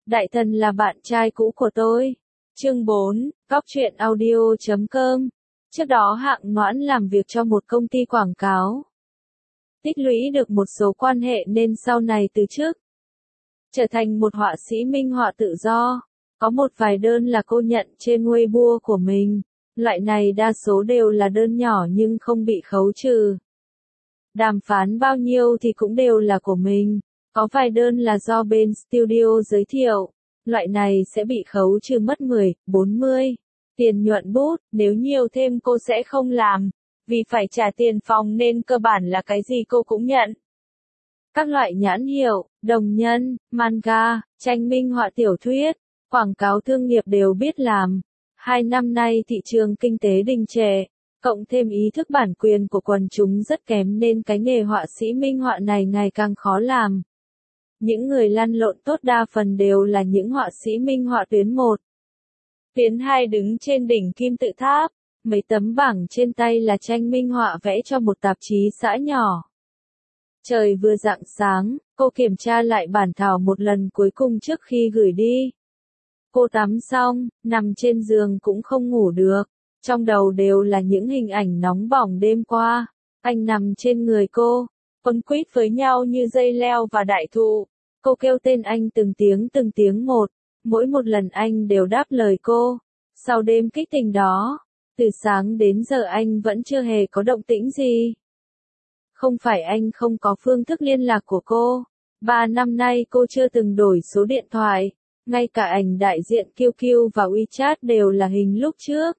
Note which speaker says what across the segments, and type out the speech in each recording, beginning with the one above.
Speaker 1: Đại thần là bạn trai cũ của tôi. Chương 4, Góc truyện audio.com. Trước đó Hạng Noãn làm việc cho một công ty quảng cáo. Tích lũy được một số quan hệ nên sau này từ chức. Trở thành một họa sĩ minh họa tự do. Có một vài đơn là cô nhận trên Weibo của mình. Loại này đa số đều là đơn nhỏ nhưng không bị khấu trừ. Đàm phán bao nhiêu thì cũng đều là của mình. Có vài đơn là do bên studio giới thiệu. Loại này sẽ bị khấu trừ mất 10, 40. Tiền nhuận bút, nếu nhiều thêm cô sẽ không làm. Vì phải trả tiền phòng nên cơ bản là cái gì cô cũng nhận. Các loại nhãn hiệu, đồng nhân, manga, tranh minh họa tiểu thuyết, quảng cáo thương nghiệp đều biết làm. 2 năm nay thị trường kinh tế đình trệ, cộng thêm ý thức bản quyền của quần chúng rất kém nên cái nghề họa sĩ minh họa này ngày càng khó làm. Những người lăn lộn tốt đa phần đều là những họa sĩ minh họa tuyến 1. Tuyến 2 đứng trên đỉnh kim tự tháp, mấy tấm bảng trên tay là tranh minh họa vẽ cho một tạp chí xã nhỏ. Trời vừa rạng sáng, cô kiểm tra lại bản thảo một lần cuối cùng trước khi gửi đi. Cô tắm xong, nằm trên giường cũng không ngủ được, trong đầu đều là những hình ảnh nóng bỏng đêm qua. Anh nằm trên người cô, quấn quýt với nhau như dây leo và đại thụ. Cô kêu tên anh từng tiếng một, mỗi một lần anh đều đáp lời cô. Sau đêm kích tình đó, từ sáng đến giờ anh vẫn chưa hề có động tĩnh gì. Không phải anh không có phương thức liên lạc của cô. 3 năm nay cô chưa từng đổi số điện thoại. Ngay cả ảnh đại diện QQ và WeChat đều là hình lúc trước.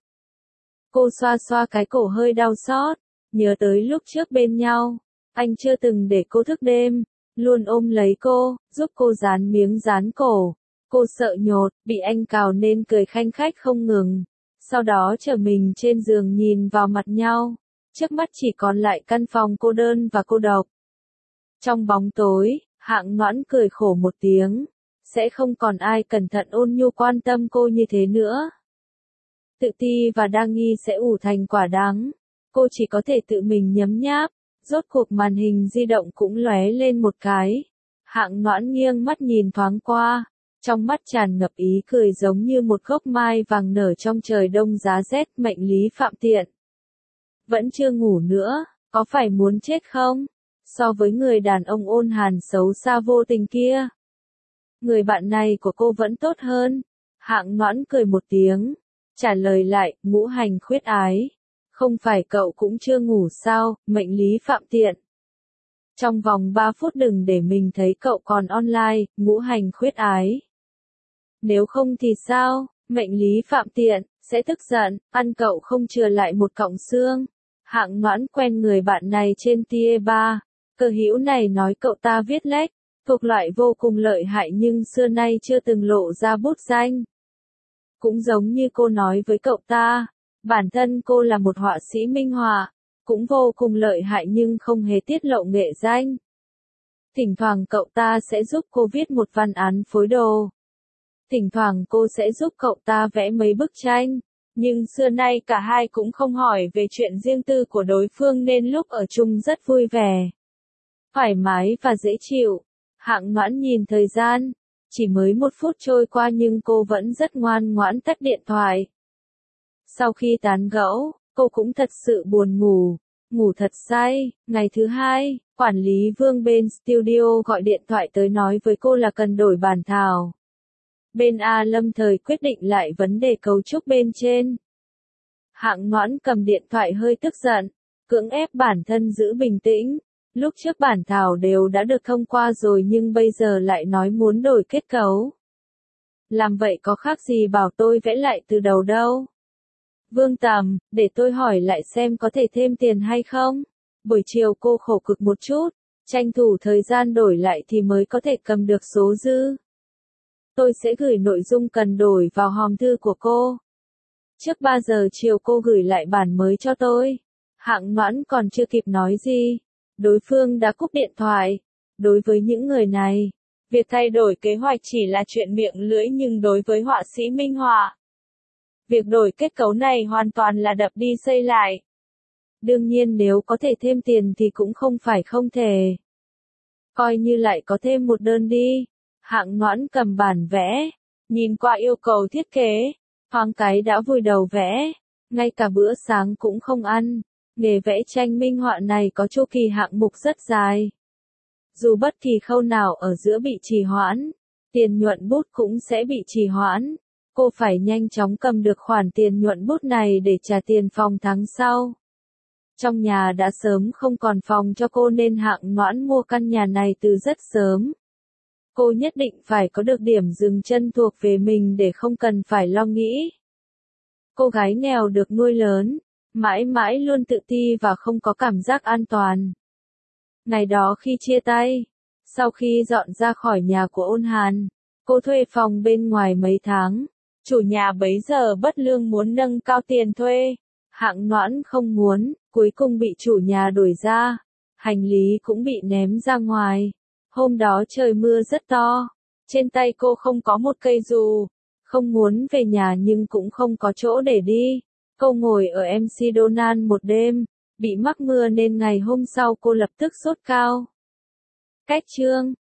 Speaker 1: Cô xoa xoa cái cổ hơi đau xót, nhớ tới lúc trước bên nhau. Anh chưa từng để cô thức đêm, luôn ôm lấy cô, giúp cô dán miếng dán cổ. Cô sợ nhột, bị anh cào nên cười khanh khách không ngừng. Sau đó trở mình trên giường nhìn vào mặt nhau. Trước mắt chỉ còn lại căn phòng cô đơn và cô độc. Trong bóng tối, Hạng Noãn cười khổ một tiếng. Sẽ không còn ai cẩn thận ôn nhu quan tâm cô như thế nữa. Tự ti và đa nghi sẽ ủ thành quả đắng. Cô chỉ có thể tự mình nhấm nháp. Rốt cuộc màn hình di động cũng lóe lên một cái. Hạng Noãn nghiêng mắt nhìn thoáng qua. Trong mắt tràn ngập ý cười giống như một gốc mai vàng nở trong trời đông giá rét. Mệnh lý Phạm Tiện. Vẫn chưa ngủ nữa, có phải muốn chết không? So với người đàn ông ôn hàn xấu xa vô tình kia. Người bạn này của cô vẫn tốt hơn. Hạng Noãn cười một tiếng. Trả lời lại, ngũ hành khuyết ái. Không phải cậu cũng chưa ngủ sao, mệnh lý Phạm Tiện. Trong vòng 3 phút đừng để mình thấy cậu còn online, ngũ hành khuyết ái. Nếu không thì sao, mệnh lý Phạm Tiện, sẽ tức giận, ăn cậu không chừa lại một cọng xương. Hạng Noãn quen người bạn này trên Tier 3. Cơ hữu này nói cậu ta viết lách. Thuộc loại vô cùng lợi hại nhưng xưa nay chưa từng lộ ra bút danh. Cũng giống như cô nói với cậu ta, bản thân cô là một họa sĩ minh họa, cũng vô cùng lợi hại nhưng không hề tiết lộ nghệ danh. Thỉnh thoảng cậu ta sẽ giúp cô viết một văn án phối đồ. Thỉnh thoảng cô sẽ giúp cậu ta vẽ mấy bức tranh, nhưng xưa nay cả hai cũng không hỏi về chuyện riêng tư của đối phương nên lúc ở chung rất vui vẻ, thoải mái và dễ chịu. Hạng Noãn nhìn thời gian, chỉ mới 1 phút trôi qua nhưng cô vẫn rất ngoan ngoãn tắt điện thoại. Sau khi tán gẫu, cô cũng thật sự buồn ngủ, ngủ thật say. Ngày thứ 2, quản lý Vương bên studio gọi điện thoại tới nói với cô là cần đổi bản thảo. Bên A lâm thời quyết định lại vấn đề cấu trúc bên trên. Hạng Noãn cầm điện thoại hơi tức giận, cưỡng ép bản thân giữ bình tĩnh. Lúc trước bản thảo đều đã được thông qua rồi nhưng bây giờ lại nói muốn đổi kết cấu. Làm vậy có khác gì bảo tôi vẽ lại từ đầu đâu. Vương Tầm, để tôi hỏi lại xem có thể thêm tiền hay không. Buổi chiều cô khổ cực một chút, tranh thủ thời gian đổi lại thì mới có thể cầm được số dư. Tôi sẽ gửi nội dung cần đổi vào hòm thư của cô. Trước 3 giờ chiều cô gửi lại bản mới cho tôi. Hạng Noãn còn chưa kịp nói gì. Đối phương đã cúp điện thoại. Đối với những người này, việc thay đổi kế hoạch chỉ là chuyện miệng lưỡi nhưng đối với họa sĩ minh họa, việc đổi kết cấu này hoàn toàn là đập đi xây lại. Đương nhiên nếu có thể thêm tiền thì cũng không phải không thể. Coi như lại có thêm một đơn đi. Hạng Noãn cầm bản vẽ, nhìn qua yêu cầu thiết kế, thoáng cái đã vùi đầu vẽ, ngay cả bữa sáng cũng không ăn. Nghề vẽ tranh minh họa này có chu kỳ hạng mục rất dài. Dù bất kỳ khâu nào ở giữa bị trì hoãn, tiền nhuận bút cũng sẽ bị trì hoãn. Cô phải nhanh chóng cầm được khoản tiền nhuận bút này để trả tiền phòng tháng sau. Trong nhà đã sớm không còn phòng cho cô nên Hạng Noãn mua căn nhà này từ rất sớm. Cô nhất định phải có được điểm dừng chân thuộc về mình để không cần phải lo nghĩ. Cô gái nghèo được nuôi lớn, mãi mãi luôn tự ti và không có cảm giác an toàn. Ngày đó khi chia tay, sau khi dọn ra khỏi nhà của Ôn Hàn, cô thuê phòng bên ngoài mấy tháng. Chủ nhà bấy giờ bất lương muốn nâng cao tiền thuê. Hạng Noãn không muốn, cuối cùng bị chủ nhà đuổi ra. Hành lý cũng bị ném ra ngoài. Hôm đó trời mưa rất to. Trên tay cô không có một cây dù. Không muốn về nhà nhưng cũng không có chỗ để đi. Cô ngồi ở MC Donan một đêm. Bị mắc mưa nên ngày hôm sau cô lập tức sốt cao. Cách chương